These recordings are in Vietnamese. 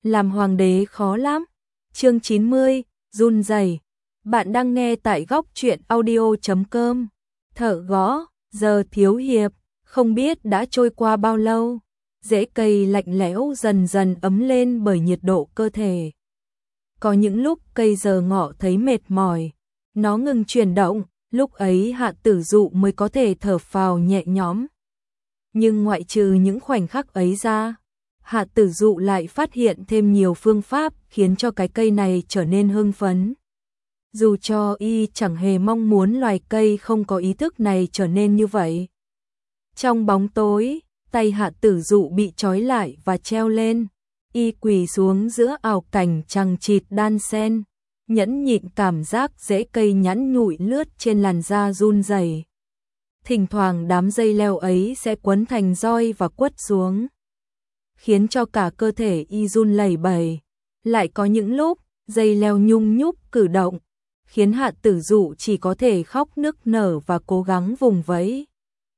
làm hoàng đế khó lắm. Chương 90, run rẩy. Bạn đang nghe tại góc truyện audio.com. Thợ gõ, giờ thiếu hiệp, không biết đã trôi qua bao lâu. Rễ cây lạnh lẽo dần dần ấm lên bởi nhiệt độ cơ thể. Có những lúc cây giờ ngọ thấy mệt mỏi, nó ngừng chuyển động, lúc ấy Hạ Tử Dụ mới có thể thở phào nhẹ nhõm. Nhưng ngoại trừ những khoảnh khắc ấy ra, Hạ Tử Dụ lại phát hiện thêm nhiều phương pháp khiến cho cái cây này trở nên hưng phấn. Dù cho y chẳng hề mong muốn loài cây không có ý thức này trở nên như vậy. Trong bóng tối, tay Hạ Tử Dụ bị trói lại và treo lên, y quỳ xuống giữa ảo cảnh chằng chịt đan xen, nhẫn nhịn cảm giác rễ cây nhẵn nhụi lướt trên làn da run rẩy. Thỉnh thoảng đám dây leo ấy sẽ quấn thành roi và quất xuống, khiến cho cả cơ thể y run lẩy bẩy. Lại có những lúc, dây leo nhung nhúc cử động, khiến Hạ Tử Dụ chỉ có thể khóc nức nở và cố gắng vùng vẫy.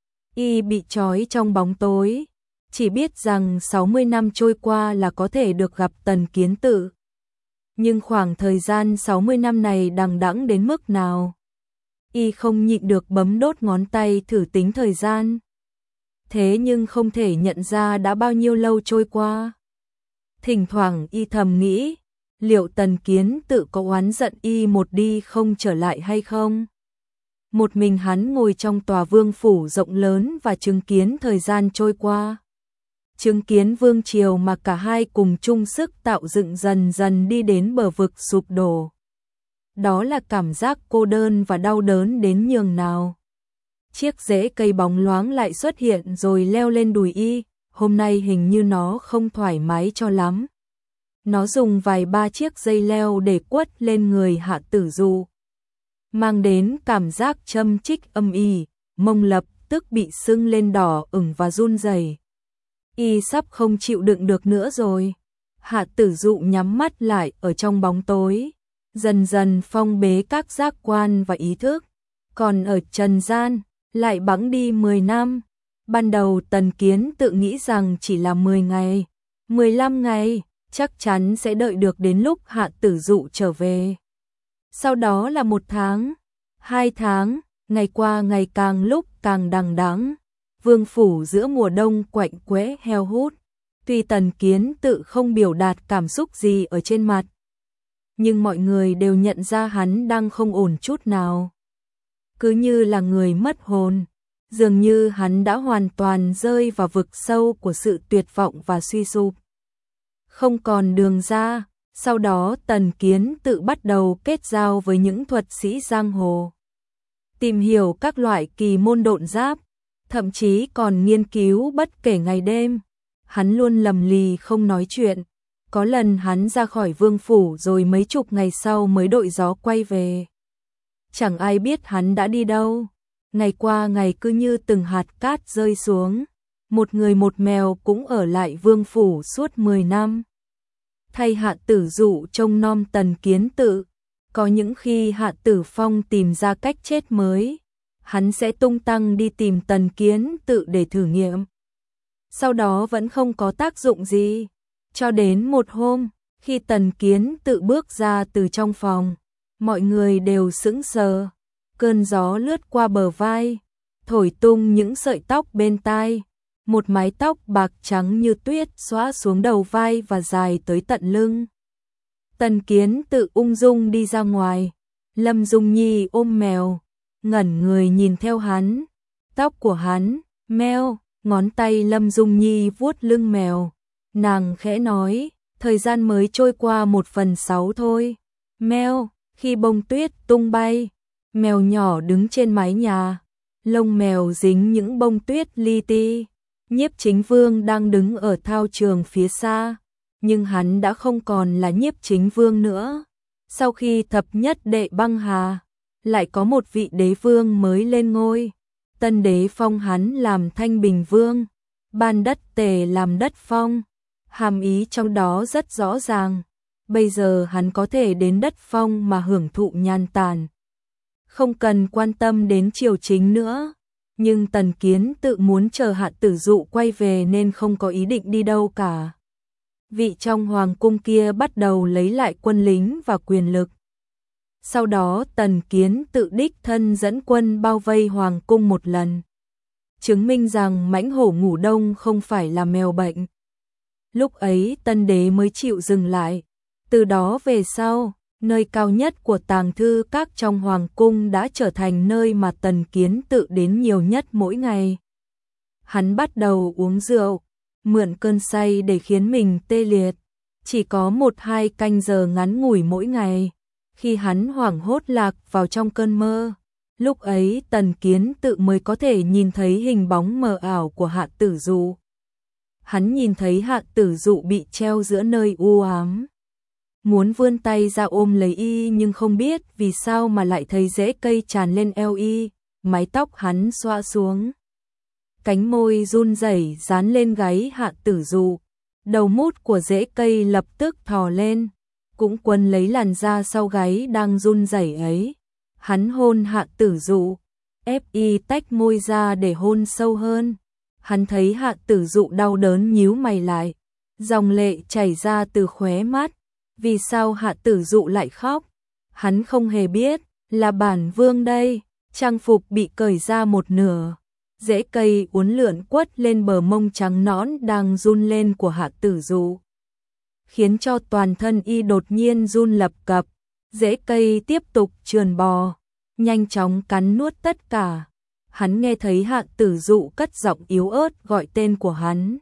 Y bị trói trong bóng tối, chỉ biết rằng 60 năm trôi qua là có thể được gặp Tần Kiến Tự. Nhưng khoảng thời gian 60 năm này đằng đẵng đến mức nào? Y không nhịn được bấm đốt ngón tay thử tính thời gian. Thế nhưng không thể nhận ra đã bao nhiêu lâu trôi qua. Thỉnh thoảng y thầm nghĩ, liệu Tần Kiến Tự có oán giận y một đi không trở lại hay không? Một mình hắn ngồi trong tòa vương phủ rộng lớn và chứng kiến thời gian trôi qua. Chứng kiến vương triều mà cả hai cùng chung sức tạo dựng dần dần đi đến bờ vực sụp đổ. Đó là cảm giác cô đơn và đau đớn đến nhường nào. Chiếc rễ cây bóng loáng lại xuất hiện rồi leo lên đùi y, hôm nay hình như nó không thoải mái cho lắm. Nó dùng vài ba chiếc dây leo để quất lên người Hạ Tử Dụ, mang đến cảm giác châm chích âm ỉ, mông lập tức bị sưng lên đỏ ửng và run rẩy. Y sắp không chịu đựng được nữa rồi. Hạ Tử Dụ nhắm mắt lại ở trong bóng tối, dần dần phong bế các giác quan và ý thức. Còn ở trần gian, lại bẵng đi 10 năm. Ban đầu Tần Kiến Tự nghĩ rằng chỉ là 10 ngày, 15 ngày, chắc chắn sẽ đợi được đến lúc Hạ Tử Dụ trở về. Sau đó là 1 tháng, 2 tháng, ngày qua ngày càng lúc càng đằng đẵng. Vương phủ giữa mùa đông quạnh quẽ heo hút. Tuy Tần Kiến Tự không biểu đạt cảm xúc gì ở trên mặt, nhưng mọi người đều nhận ra hắn đang không ổn chút nào. Cứ như là người mất hồn, dường như hắn đã hoàn toàn rơi vào vực sâu của sự tuyệt vọng và suy sụp. Không còn đường ra, sau đó Tần Kiến Tự bắt đầu kết giao với những thuật sĩ giang hồ, tìm hiểu các loại kỳ môn độn giáp, thậm chí còn nghiên cứu bất kể ngày đêm. Hắn luôn lầm lì không nói chuyện. Có lần hắn ra khỏi vương phủ rồi mấy chục ngày sau mới đội gió quay về. Chẳng ai biết hắn đã đi đâu. Ngày qua ngày cứ như từng hạt cát rơi xuống. Một người một mèo cũng ở lại vương phủ suốt 10 năm. Thay Hạ Tử Dụ trông nom Tần Kiến Tự. Có những khi Hạ Tử Phong tìm ra cách chết mới, hắn sẽ tung tăng đi tìm Tần Kiến Tự để thử nghiệm. Sau đó vẫn không có tác dụng gì. Cho đến một hôm, khi Tần Kiến Tự bước ra từ trong phòng, mọi người đều sững sờ. Cơn gió lướt qua bờ vai, thổi tung những sợi tóc bên tai. Một mái tóc bạc trắng như tuyết xõa xuống đầu vai và dài tới tận lưng. Tần Kiến Tự ung dung đi ra ngoài. Lâm Dung Nhi ôm mèo, ngẩn người nhìn theo hắn. Tóc của hắn, meo, ngón tay Lâm Dung Nhi vuốt lưng mèo. Nàng khẽ nói, thời gian mới trôi qua 1/6 thôi. Meo, khi bông tuyết tung bay, mèo nhỏ đứng trên mái nhà. Lông mèo dính những bông tuyết li ti. Nhiếp Chính Vương đang đứng ở thao trường phía xa, nhưng hắn đã không còn là Nhiếp Chính Vương nữa. Sau khi thập nhất đệ băng hà, lại có một vị đế vương mới lên ngôi. Tân đế phong hắn làm Thanh Bình Vương, ban đất Tề làm đất Phong. Hàm ý trong đó rất rõ ràng. Bây giờ hắn có thể đến đất Phong mà hưởng thụ nhàn tản, không cần quan tâm đến triều chính nữa. Nhưng Tần Kiến Tự muốn chờ Hạ Tử Dụ quay về nên không có ý định đi đâu cả. vị trong hoàng cung kia bắt đầu lấy lại quân lính và quyền lực. Sau đó Tần Kiến tự đích thân dẫn quân bao vây hoàng cung một lần, chứng minh rằng mãnh hổ ngủ đông không phải là mèo bệnh. Lúc ấy Tân đế mới chịu dừng lại. Từ đó về sau, nơi cao nhất của tàng thư các trong hoàng cung đã trở thành nơi mà Tần Kiến tự đến nhiều nhất mỗi ngày. Hắn bắt đầu uống rượu, mượn cơn say để khiến mình tê liệt, chỉ có 1-2 canh giờ ngắn ngủi mỗi ngày. Khi hắn hoảng hốt lạc vào trong cơn mơ, lúc ấy Tần Kiến tự mới có thể nhìn thấy hình bóng mờ ảo của Hạ Tử Dụ. Hắn nhìn thấy Hạ Tử Dụ bị treo giữa nơi u ám, muốn vươn tay ra ôm lấy y nhưng không biết vì sao mà lại thấy rễ cây tràn lên eo y, mái tóc hắn xõa xuống. Cánh môi run rẩy dán lên gáy Hạ Tử Dụ, đầu mút của rễ cây lập tức thò lên, cũng quấn lấy làn da sau gáy đang run rẩy ấy. Hắn hôn Hạ Tử Dụ, ép y tách môi ra để hôn sâu hơn. Hắn thấy Hạ Tử Dụ đau đớn nhíu mày lại, dòng lệ chảy ra từ khóe mắt. Vì sao Hạ Tử Dụ lại khóc? Hắn không hề biết, là bản vương đây. Trang phục bị cởi ra một nửa, rễ cây uốn lượn quất lên bờ mông trắng nõn đang run lên của Hạ Tử Dụ, khiến cho toàn thân y đột nhiên run lập cập. Rễ cây tiếp tục trườn bò, nhanh chóng cắn nuốt tất cả. Hắn nghe thấy Hạ Tử Dụ cất giọng yếu ớt gọi tên của hắn.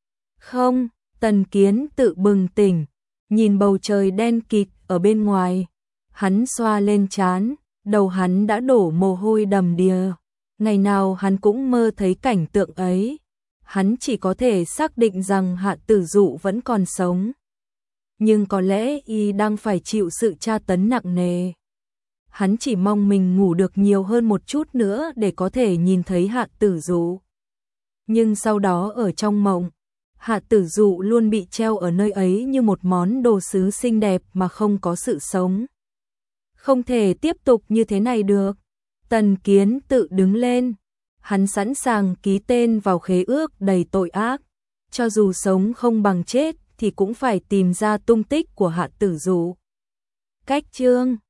Không, Tần Kiến tự bừng tỉnh, nhìn bầu trời đen kịt ở bên ngoài. Hắn xoa lên trán, đầu hắn đã đổ mồ hôi đầm đìa. Ngày nào hắn cũng mơ thấy cảnh tượng ấy. Hắn chỉ có thể xác định rằng Hạ Tử Dụ vẫn còn sống, nhưng có lẽ y đang phải chịu sự tra tấn nặng nề. Hắn chỉ mong mình ngủ được nhiều hơn một chút nữa để có thể nhìn thấy Hạ Tử Dụ. Nhưng sau đó ở trong mộng, Hạ Tử Dụ luôn bị treo ở nơi ấy như một món đồ sứ xinh đẹp mà không có sự sống. Không thể tiếp tục như thế này được. Tần Kiến tự đứng lên. Hắn sẵn sàng ký tên vào khế ước đầy tội ác. Cho dù sống không bằng chết thì cũng phải tìm ra tung tích của Hạ Tử Dụ. Cách chương